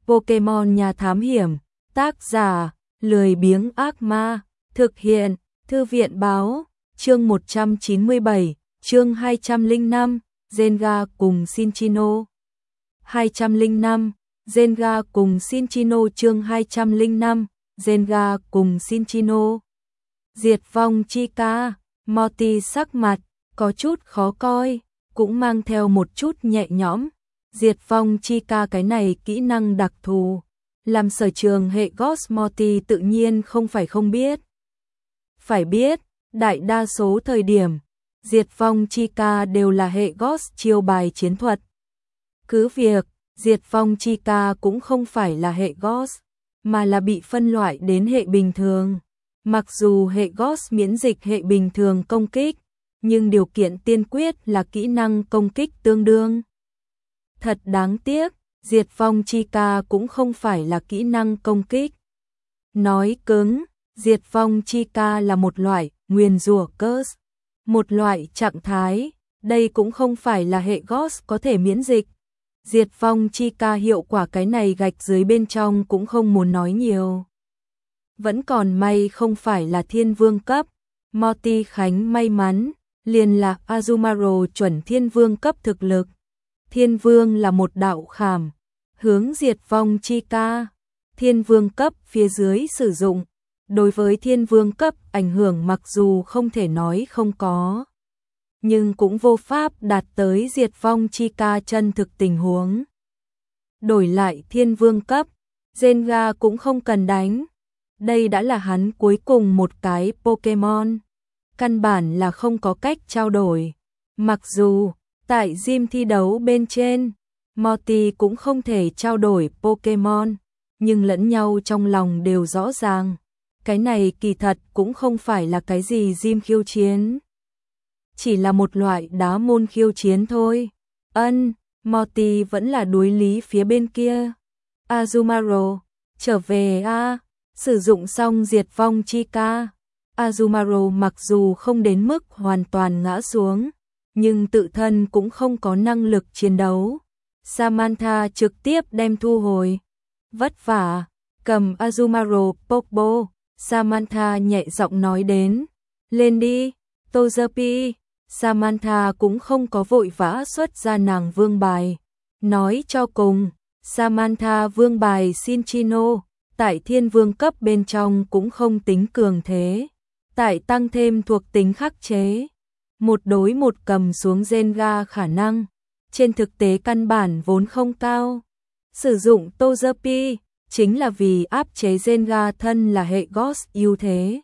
Pokemon Nhà Thám Hiểm, tác giả, lười biếng ác ma, thực hiện, Thư viện báo, chương 197, chương 205, Zenga cùng Shinchino. 205, Zenga cùng Shinchino chương 205, Zenga cùng Shinchino. Diệt vong Chika, Morty sắc mặt, có chút khó coi, cũng mang theo một chút nhẹ nhõm. Diệt vong Chika cái này kỹ năng đặc thù, làm sở trường hệ Ghost Morty tự nhiên không phải không biết. Phải biết, đại đa số thời điểm, diệt vong Chika đều là hệ Ghost chiêu bài chiến thuật. Cứ việc, diệt vong Chika cũng không phải là hệ Ghost, mà là bị phân loại đến hệ bình thường. Mặc dù hệ Ghost miễn dịch hệ bình thường công kích, nhưng điều kiện tiên quyết là kỹ năng công kích tương đương. Thật đáng tiếc, diệt vong Chika cũng không phải là kỹ năng công kích. Nói cứng, diệt vong Chika là một loại nguyền rủa curse, một loại trạng thái, đây cũng không phải là hệ Ghost có thể miễn dịch. Diệt vong Chika hiệu quả cái này gạch dưới bên trong cũng không muốn nói nhiều. Vẫn còn may không phải là thiên vương cấp, Morty Khánh may mắn, liền là Azumarill chuẩn thiên vương cấp thực lực. Thiên vương là một đạo khảm, hướng diệt vong Chika, thiên vương cấp phía dưới sử dụng. Đối với thiên vương cấp ảnh hưởng mặc dù không thể nói không có, nhưng cũng vô pháp đạt tới diệt vong Chika chân thực tình huống. Đổi lại thiên vương cấp, Zenga cũng không cần đánh. Đây đã là hắn cuối cùng một cái Pokemon. Căn bản là không có cách trao đổi. Mặc dù, tại gym thi đấu bên trên, Morty cũng không thể trao đổi Pokemon, nhưng lẫn nhau trong lòng đều rõ ràng. Cái này kỳ thật cũng không phải là cái gì gym khiêu chiến. Chỉ là một loại đá môn khiêu chiến thôi. Morty vẫn là đối lý phía bên kia. Azumarill, trở về a. Sử dụng xong diệt vong Chika, Azumarill mặc dù không đến mức hoàn toàn ngã xuống, nhưng tự thân cũng không có năng lực chiến đấu. Samantha trực tiếp đem thu hồi. Vất vả, cầm Azumarill Popo, Samantha nhẹ giọng nói đến. Lên đi, Togepi. Samantha cũng không có vội vã xuất ra nàng vương bài. Nói cho cùng, Samantha vương bài Shinchino, tại thiên vương cấp bên trong cũng không tính cường thế. Tại tăng thêm thuộc tính khắc chế, một đối một cầm xuống Zenga khả năng, trên thực tế căn bản vốn không cao. Sử dụng Togepi chính là vì áp chế Zenga thân là hệ Ghost ưu thế.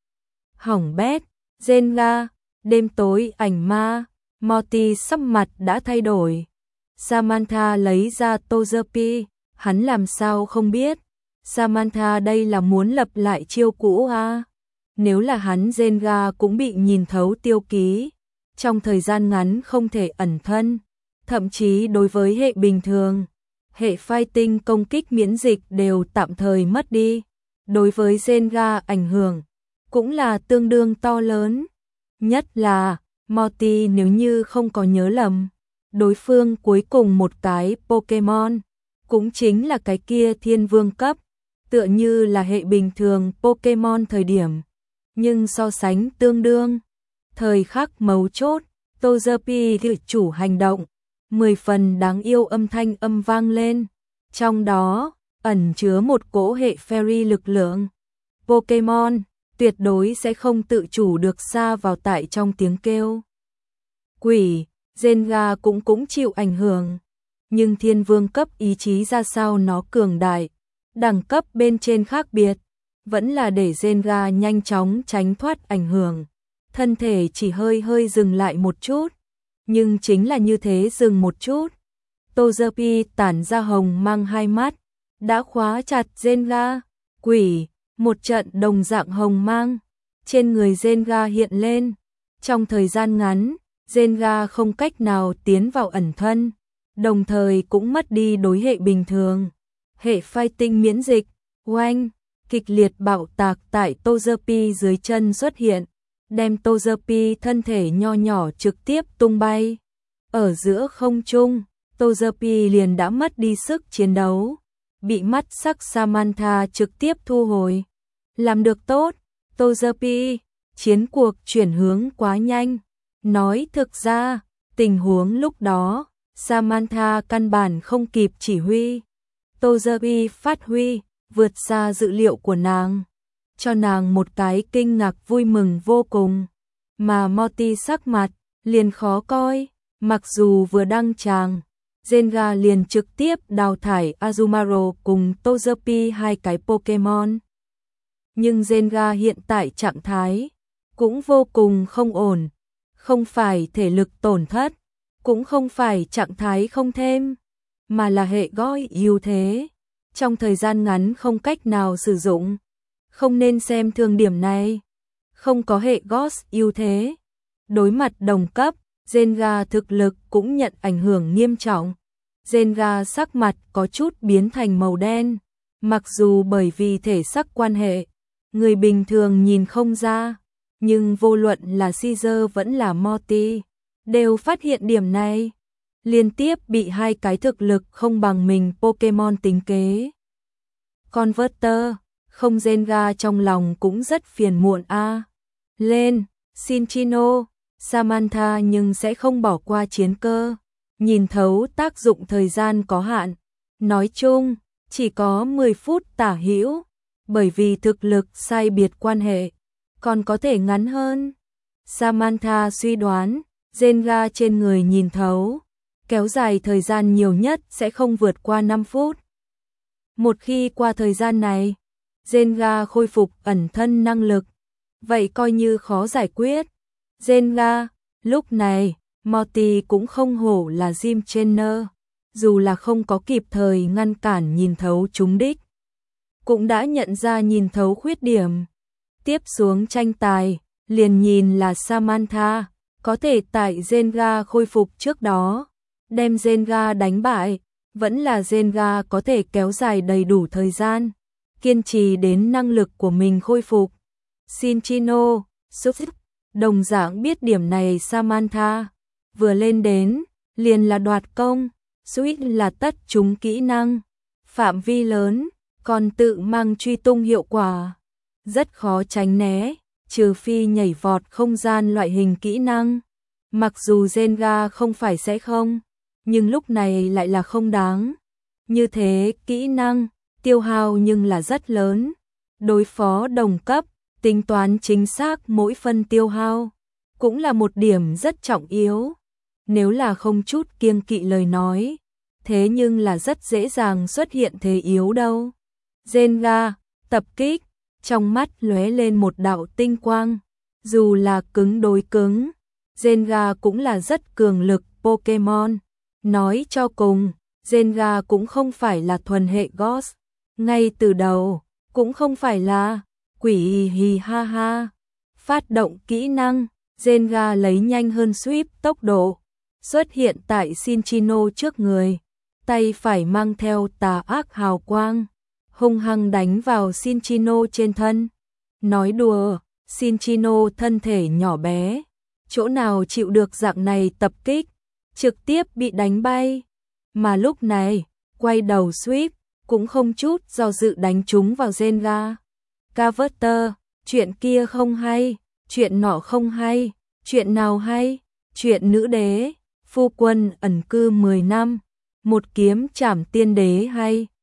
Hỏng bét, Zenga, đêm tối ảnh ma, Morty sắc mặt đã thay đổi. Samantha lấy ra Togepi, hắn làm sao không biết. Samantha đây là muốn lập lại chiêu cũ à? Nếu là hắn Zenga cũng bị nhìn thấu tiêu ký, trong thời gian ngắn không thể ẩn thân, thậm chí đối với hệ bình thường, hệ fighting công kích miễn dịch đều tạm thời mất đi. Đối với Zenga ảnh hưởng cũng là tương đương to lớn. Nhất là Morty nếu như không có nhớ lầm, đối phương cuối cùng một cái Pokemon cũng chính là cái kia thiên vương cấp, tựa như là hệ bình thường Pokemon thời điểm, nhưng so sánh tương đương. Thời khắc mấu chốt, Togepi tự chủ hành động, 10 phần đáng yêu âm thanh âm vang lên, trong đó ẩn chứa một cỗ hệ fairy lực lượng. Pokemon tuyệt đối sẽ không tự chủ được xa vào tại trong tiếng kêu. Quỷ, Zenga cũng chịu ảnh hưởng, nhưng thiên vương cấp ý chí ra sao nó cường đại, đẳng cấp bên trên khác biệt, vẫn là để Zenga nhanh chóng tránh thoát ảnh hưởng. Thân thể chỉ hơi dừng lại một chút, nhưng chính là như thế dừng một chút, Togepi tản ra hồng mang hai mắt, đã khóa chặt Zenga. Quỷ, một trận đồng dạng hồng mang trên người Zenga hiện lên. Trong thời gian ngắn, Zenga không cách nào tiến vào ẩn thân, đồng thời cũng mất đi đối hệ bình thường. Hệ fighting miễn dịch, oanh, kịch liệt bạo tạc tại Togepi dưới chân xuất hiện, đem Togepi thân thể nho nhỏ trực tiếp tung bay. Ở giữa không trung, Togepi liền đã mất đi sức chiến đấu. bị mắt sắc Samantha trực tiếp thu hồi. Làm được tốt, Togepi, chiến cuộc chuyển hướng quá nhanh. Nói thực ra, tình huống lúc đó, Samantha căn bản không kịp chỉ huy. Togepi phát huy, vượt xa dự liệu của nàng, cho nàng một cái kinh ngạc vui mừng vô cùng. Mà Morty sắc mặt, liền khó coi, mặc dù vừa đăng tràng, Zenga liền trực tiếp đào thải Azumarill cùng Togepi hai cái Pokemon. Nhưng Zenga hiện tại trạng thái cũng vô cùng không ổn, không phải thể lực tổn thất, cũng không phải trạng thái không thêm, mà là hệ gói ưu thế, trong thời gian ngắn không cách nào sử dụng. Không nên xem thường điểm này. Không có hệ Ghost ưu thế, đối mặt đồng cấp, Zenga thực lực cũng nhận ảnh hưởng nghiêm trọng. Zenga sắc mặt có chút biến thành màu đen, mặc dù bởi vì thể sắc quan hệ, người bình thường nhìn không ra, nhưng vô luận là Caesar vẫn là Morty, đều phát hiện điểm này. Liên tiếp bị hai cái thực lực không bằng mình Pokemon tính kế. Converter, không Zenga trong lòng cũng rất phiền muộn a. Lên, Cinccino, Samantha nhưng sẽ không bỏ qua chiến cơ. Nhìn thấu tác dụng thời gian có hạn. Nói chung, chỉ có 10 phút tả hữu, bởi vì thực lực sai biệt quan hệ, còn có thể ngắn hơn. Samantha suy đoán, Zenga trên người nhìn thấu, kéo dài thời gian nhiều nhất sẽ không vượt qua 5 phút. Một khi qua thời gian này, Zenga khôi phục ẩn thân năng lực, vậy coi như khó giải quyết. Zenga, lúc này, Morty cũng không hổ là Jim Trainer, dù là không có kịp thời ngăn cản nhìn thấu trúng đích, cũng đã nhận ra nhìn thấu khuyết điểm. Tiếp xuống tranh tài, liền nhìn là Samantha có thể tại Zenga khôi phục trước đó đem Zenga đánh bại, vẫn là Zenga có thể kéo dài đầy đủ thời gian, kiên trì đến năng lực của mình khôi phục. Cinccino, đồng dạng biết điểm này. Samantha vừa lên đến, liền là đoạt công, Switch là tất chúng kỹ năng, phạm vi lớn, còn tự mang truy tung hiệu quả, rất khó tránh né, trừ phi nhảy vọt không gian loại hình kỹ năng. Mặc dù Zenga không phải sẽ không, nhưng lúc này lại là không đáng. Như thế kỹ năng, tiêu hao nhưng là rất lớn. Đối phó đồng cấp, tính toán chính xác mỗi phân tiêu hao, cũng là một điểm rất trọng yếu. Nếu là không chút kiêng kỵ lời nói, thế nhưng là rất dễ dàng xuất hiện thế yếu đâu. Zenga, tập kích, trong mắt lóe lên một đạo tinh quang. Dù là cứng đối cứng, Zenga cũng là rất cường lực Pokemon. Nói cho cùng, Zenga cũng không phải là thuần hệ Ghost. Ngay từ đầu, cũng không phải là quỷ hì ha ha. Phát động kỹ năng, Zenga lấy nhanh hơn Sweep tốc độ, xuất hiện tại Cinccino trước người, tay phải mang theo tà ác hào quang, hung hăng đánh vào Cinccino trên thân. Nói đùa, Cinccino thân thể nhỏ bé, chỗ nào chịu được dạng này tập kích, trực tiếp bị đánh bay. Mà lúc này, quay đầu Sweep, cũng không chút do dự đánh trúng vào Zenga. Converter, chuyện kia không hay, chuyện nọ không hay, chuyện nào hay, chuyện nữ đế, phu quân ẩn cư 10 năm, một kiếm trảm tiên đế hay.